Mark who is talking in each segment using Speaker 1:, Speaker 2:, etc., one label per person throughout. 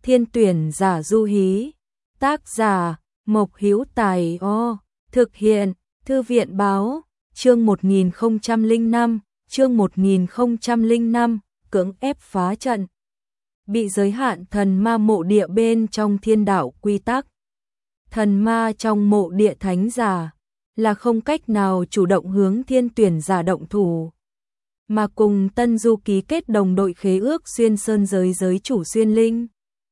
Speaker 1: Thiên tuyển giả du hí. Tác giả Mộc Hữu Tài. Thực hiện Thư viện báo. Chương 1005, chương 1005, cưỡng ép phá trận. Bị giới hạn thần ma mộ địa bên trong thiên đạo quy tắc. Thần ma trong mộ địa thánh giả là không cách nào chủ động hướng thiên tuyển giả động thủ, mà cùng Tân Du ký kết đồng đội khế ước xuyên sơn giới giới chủ xuyên linh.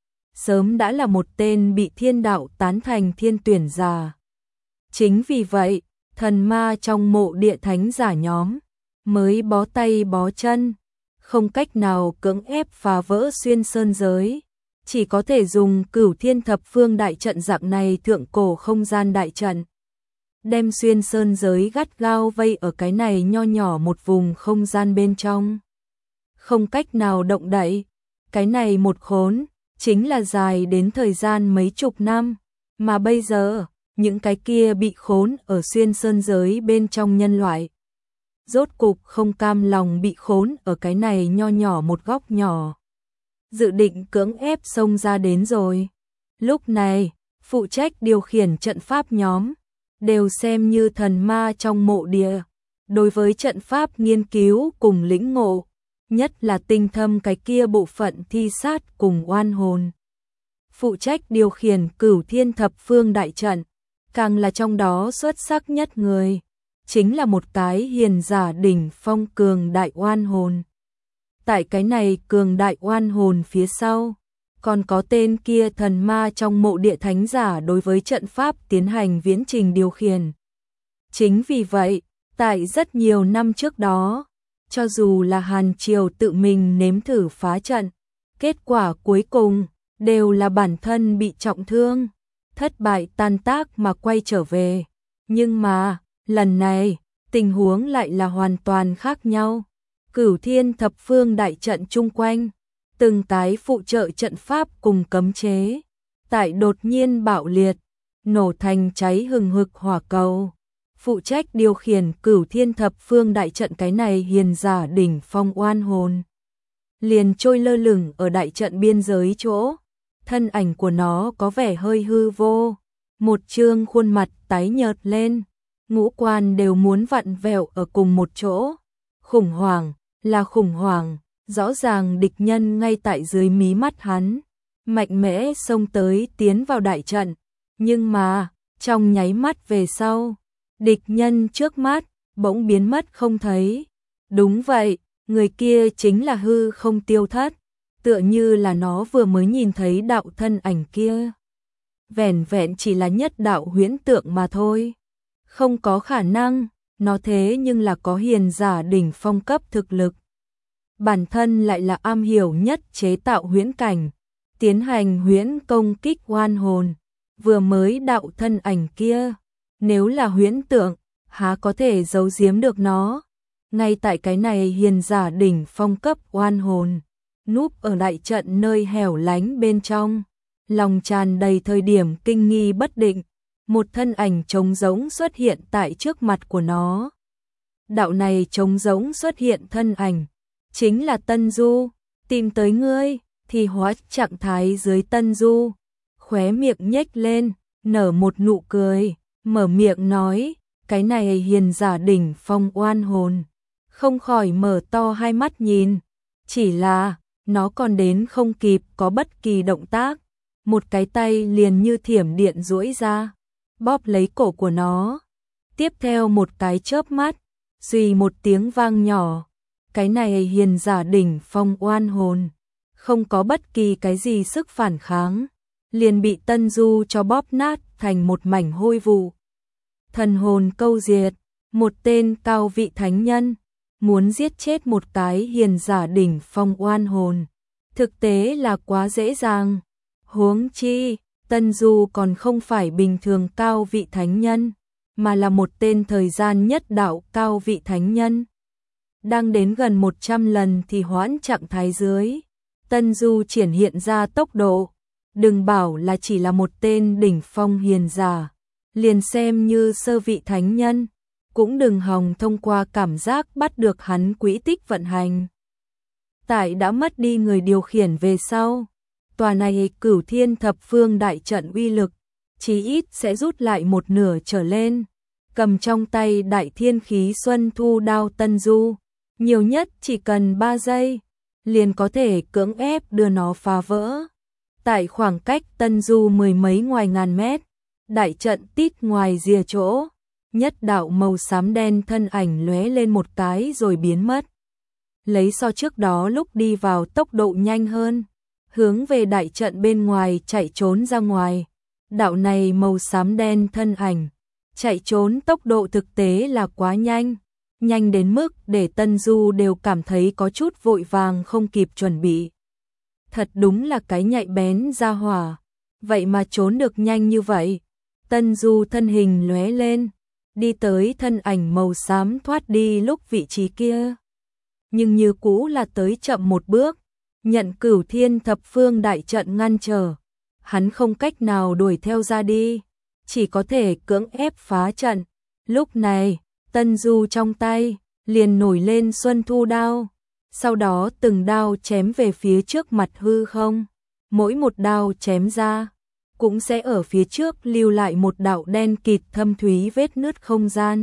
Speaker 1: Sớm đã là một tên bị thiên đạo tán thành thiên tuyển giả. Chính vì vậy, thần ma trong mộ địa thánh giả nhóm mới bó tay bó chân, không cách nào cưỡng ép phá vỡ xuyên sơn giới, chỉ có thể dùng Cửu Thiên Thập Phương đại trận dạng này thượng cổ không gian đại trận, đem xuyên sơn giới gắt gao vây ở cái này nho nhỏ một vùng không gian bên trong, không cách nào động đậy. Cái này một khốn chính là dài đến thời gian mấy chục năm, mà bây giờ những cái kia bị khốn ở xuyên sơn giới bên trong nhân loại rốt cục không cam lòng bị khốn ở cái này nho nhỏ một góc nhỏ, dự định cưỡng ép xông ra đến rồi. Lúc này, phụ trách điều khiển trận pháp nhóm đều xem như thần ma trong mộ địa, đối với trận pháp nghiên cứu cùng lĩnh ngộ, nhất là tinh thâm cái kia bộ phận thi sát cùng oan hồn. Phụ trách điều khiển Cửu Thiên Thập Phương đại trận, càng là trong đó xuất sắc nhất người, chính là một cái hiền giả đỉnh phong cường đại oan hồn. Tại cái này cường đại oan hồn phía sau, còn có tên kia thần ma trong mộ địa thánh giả đối với trận pháp tiến hành viễn trình điều khiển. Chính vì vậy, tại rất nhiều năm trước đó, cho dù là Hàn Triều tự mình nếm thử phá trận, kết quả cuối cùng đều là bản thân bị trọng thương, thất bại tan tác mà quay trở về. Nhưng mà, lần này, tình huống lại là hoàn toàn khác nhau. Cửu Thiên Thập Phương đại trận chung quanh, từng cái phụ trợ trận pháp cùng cấm chế, tại đột nhiên bạo liệt, nổ thành cháy hừng hực hỏa cầu. Phụ trách điều khiển Cửu Thiên Thập Phương đại trận cái này hiền giả đỉnh phong oan hồn, liền trôi lơ lửng ở đại trận biên giới chỗ. Thân ảnh của nó có vẻ hơi hư vô, một trương khuôn mặt tái nhợt lên, ngũ quan đều muốn vặn vẹo ở cùng một chỗ. Khủng hoảng, là khủng hoảng, rõ ràng địch nhân ngay tại dưới mí mắt hắn, mạnh mẽ xông tới tiến vào đại trận, nhưng mà, trong nháy mắt về sau, địch nhân trước mắt bỗng biến mất không thấy. Đúng vậy, người kia chính là hư không tiêu thất, tựa như là nó vừa mới nhìn thấy đạo thân ảnh kia. Vẻn vẹn chỉ là nhất đạo huyễn tượng mà thôi. Không có khả năng, nó thế nhưng là có hiền giả đỉnh phong cấp thực lực. Bản thân lại là am hiểu nhất chế tạo huyễn cảnh, tiến hành huyễn công kích oan hồn. Vừa mới đạo thân ảnh kia, nếu là huyễn tượng, há có thể giấu giếm được nó. Ngay tại cái này hiền giả đỉnh phong cấp oan hồn, núp ở đại trận nơi hẻo lánh bên trong, lòng tràn đầy thời điểm kinh nghi bất định, một thân ảnh trống rỗng xuất hiện tại trước mặt của nó. Đạo này trống rỗng xuất hiện thân ảnh, chính là Tân Du. Tìm tới ngươi, thì hóa trạng thái dưới Tân Du, khóe miệng nhếch lên, nở một nụ cười, mở miệng nói, cái này hiền giả đỉnh phong oan hồn, không khỏi mở to hai mắt nhìn, chỉ là nó còn đến không kịp có bất kỳ động tác, một cái tay liền như thiểm điện duỗi ra, bóp lấy cổ của nó. Tiếp theo một cái chớp mắt, suy một tiếng vang nhỏ, cái này hiền giả đỉnh phong oan hồn, không có bất kỳ cái gì sức phản kháng, liền bị Tân Du cho bóp nát thành một mảnh hôi vụ. Thần hồn câu diệt, một tên cao vị thánh nhân muốn giết chết một cái hiền giả đỉnh phong oan hồn, thực tế là quá dễ dàng. Huống chi, Tân Du còn không phải bình thường cao vị thánh nhân, mà là một tên thời gian nhất đạo cao vị thánh nhân. Đang đến gần 100 lần thì hoãn trạng thái dưới, Tân Du triển hiện ra tốc độ, đừng bảo là chỉ là một tên đỉnh phong hiền giả, liền xem như sơ vị thánh nhân, cũng đừng hòng thông qua cảm giác bắt được hắn quỹ tích vận hành. Tại đã mất đi người điều khiển về sau, tòa này Cửu Thiên Thập Phương đại trận uy lực, chí ít sẽ rút lại một nửa trở lên. Cầm trong tay Đại Thiên Khí Xuân Thu đao Tân Du, nhiều nhất chỉ cần 3 giây, liền có thể cưỡng ép đưa nó phá vỡ. Tại khoảng cách Tân Du mười mấy ngoài ngàn mét, đại trận tít ngoài rìa chỗ, nhất đạo màu xám đen thân ảnh lóe lên một cái rồi biến mất. Lấy so trước đó lúc đi vào tốc độ nhanh hơn, hướng về đại trận bên ngoài chạy trốn ra ngoài. Đạo này màu xám đen thân ảnh, chạy trốn tốc độ thực tế là quá nhanh, nhanh đến mức để Tân Du đều cảm thấy có chút vội vàng không kịp chuẩn bị. Thật đúng là cái nhạy bén ra hỏa, vậy mà trốn được nhanh như vậy. Tân Du thân hình lóe lên, đi tới thân ảnh màu xám thoát đi lúc vị trí kia. Nhưng như cũ là tới chậm một bước, nhận Cửu Thiên Thập Phương đại trận ngăn trở. Hắn không cách nào đuổi theo ra đi, chỉ có thể cưỡng ép phá trận. Lúc này, Tân Du trong tay liền nổi lên Xuân Thu đao, sau đó từng đao chém về phía trước mặt hư không. Mỗi một đao chém ra, cũng sẽ ở phía trước lưu lại một đạo đen kịt thâm thúy vết nứt không gian.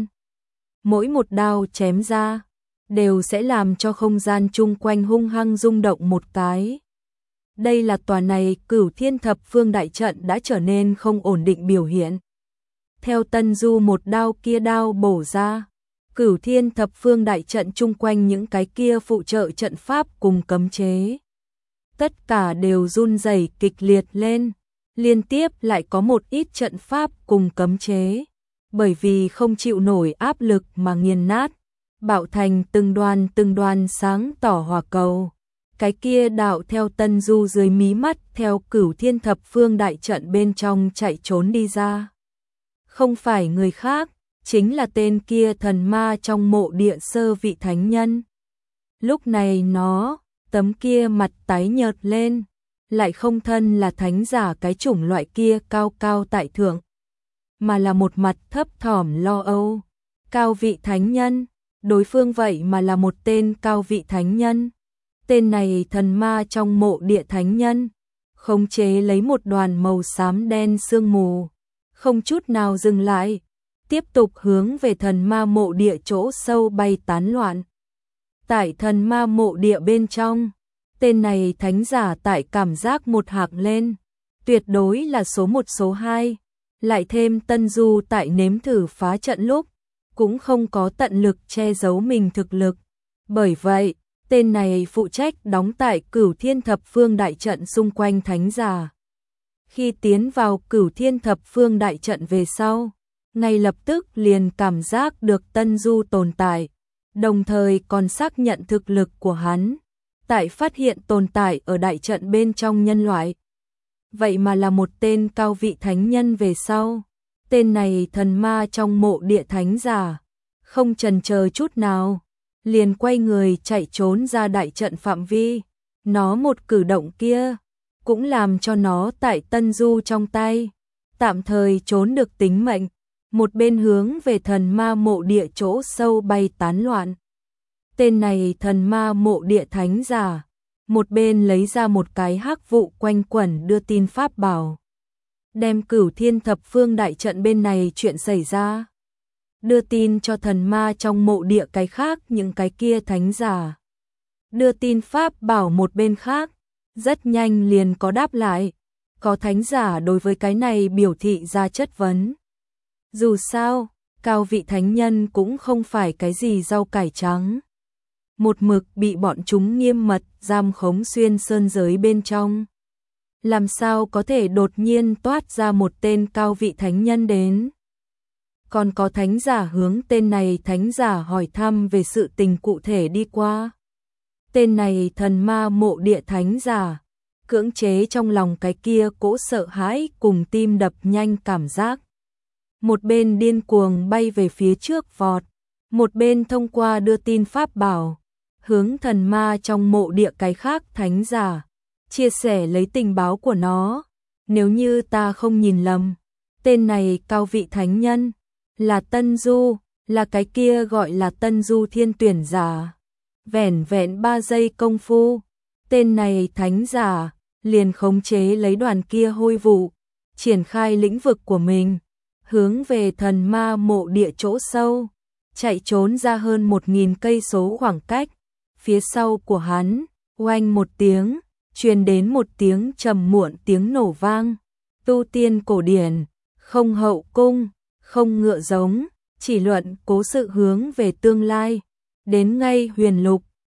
Speaker 1: Mỗi một đao chém ra, đều sẽ làm cho không gian chung quanh hung hăng rung động một cái. Đây là tòa này Cửu Thiên Thập Phương đại trận đã trở nên không ổn định biểu hiện. Theo Tân Du một đao kia đao bổ ra, Cửu Thiên Thập Phương đại trận chung quanh những cái kia phụ trợ trận pháp cùng cấm chế, tất cả đều run rẩy kịch liệt lên, liên tiếp lại có một ít trận pháp cùng cấm chế, bởi vì không chịu nổi áp lực mà nghiền nát, bạo thành từng đoàn sáng tỏ hỏa cầu. Cái kia đạo theo Tân Du dưới mí mắt theo Cửu Thiên Thập Phương đại trận bên trong chạy trốn đi ra. Không phải người khác, chính là tên kia thần ma trong mộ địa sơ vị thánh nhân. Lúc này nó, tấm kia mặt tái nhợt lên, lại không thân là thánh giả cái chủng loại kia cao cao tại thượng, mà là một mặt thấp thỏm lo âu. Cao vị thánh nhân, đối phương vậy mà là một tên cao vị thánh nhân. Tên này thần ma trong mộ địa thánh nhân, khống chế lấy một đoàn màu xám đen sương mù, không chút nào dừng lại, tiếp tục hướng về thần ma mộ địa chỗ sâu bay tán loạn. Tại thần ma mộ địa bên trong, tên này thánh giả tại cảm giác một hạng lên, tuyệt đối là số 1 số 2, lại thêm Tân Du tại nếm thử phá trận lúc, cũng không có tận lực che giấu mình thực lực. Bởi vậy, tên này phụ trách đóng tại Cửu Thiên Thập Phương đại trận xung quanh thánh giả. Khi tiến vào Cửu Thiên Thập Phương đại trận về sau, ngay lập tức liền cảm giác được Tân Du tồn tại, đồng thời còn xác nhận thực lực của hắn, tại phát hiện tồn tại ở đại trận bên trong nhân loại. Vậy mà là một tên cao vị thánh nhân về sau, tên này thần ma trong mộ địa thánh giả, không chần chờ chút nào, liền quay người chạy trốn ra đại trận phạm vi. Nó một cử động kia, cũng làm cho nó tại Tân Du trong tay, tạm thời trốn được tính mệnh, một bên hướng về thần ma mộ địa chỗ sâu bay tán loạn. Tên này thần ma mộ địa thánh giả, một bên lấy ra một cái hắc vụ quanh quẩn đưa tin pháp bảo, đem Cửu Thiên Thập Phương đại trận bên này chuyện xảy ra, đưa tin cho thần ma trong mộ địa cái khác những cái kia thánh giả. Đưa tin pháp bảo một bên khác, rất nhanh liền có đáp lại, có thánh giả đối với cái này biểu thị ra chất vấn. Dù sao, cao vị thánh nhân cũng không phải cái gì rau cải trắng. Một mực bị bọn chúng nghiêm mật giam khống xuyên sơn giới bên trong. Làm sao có thể đột nhiên toát ra một tên cao vị thánh nhân đến. Còn có thánh giả hướng tên này thánh giả hỏi thăm về sự tình cụ thể đi qua. Tên này thần ma mộ địa thánh giả, cưỡng chế trong lòng cái kia cỗ sợ hãi cùng tim đập nhanh cảm giác. Một bên điên cuồng bay về phía trước vọt, một bên thông qua đưa tin pháp bảo, hướng thần ma trong mộ địa cái khác thánh giả, chia sẻ lấy tình báo của nó. Nếu như ta không nhìn lầm, tên này cao vị thánh nhân, là Tân Du, là cái kia gọi là Tân Du thiên tuyển giả. Vẻn vẹn 3 giây công phu, tên này thánh giả liền khống chế lấy đoàn kia hôi vụ, triển khai lĩnh vực của mình, hướng về thần ma mộ địa chỗ sâu, chạy trốn ra hơn 1000 cây số khoảng cách. Phía sau của hắn, oanh một tiếng, truyền đến một tiếng trầm muộn tiếng nổ vang. Tu tiên cổ điển, không hậu cung, không ngựa giống, chỉ luận cố sự hướng về tương lai. Đến ngay huyền lục,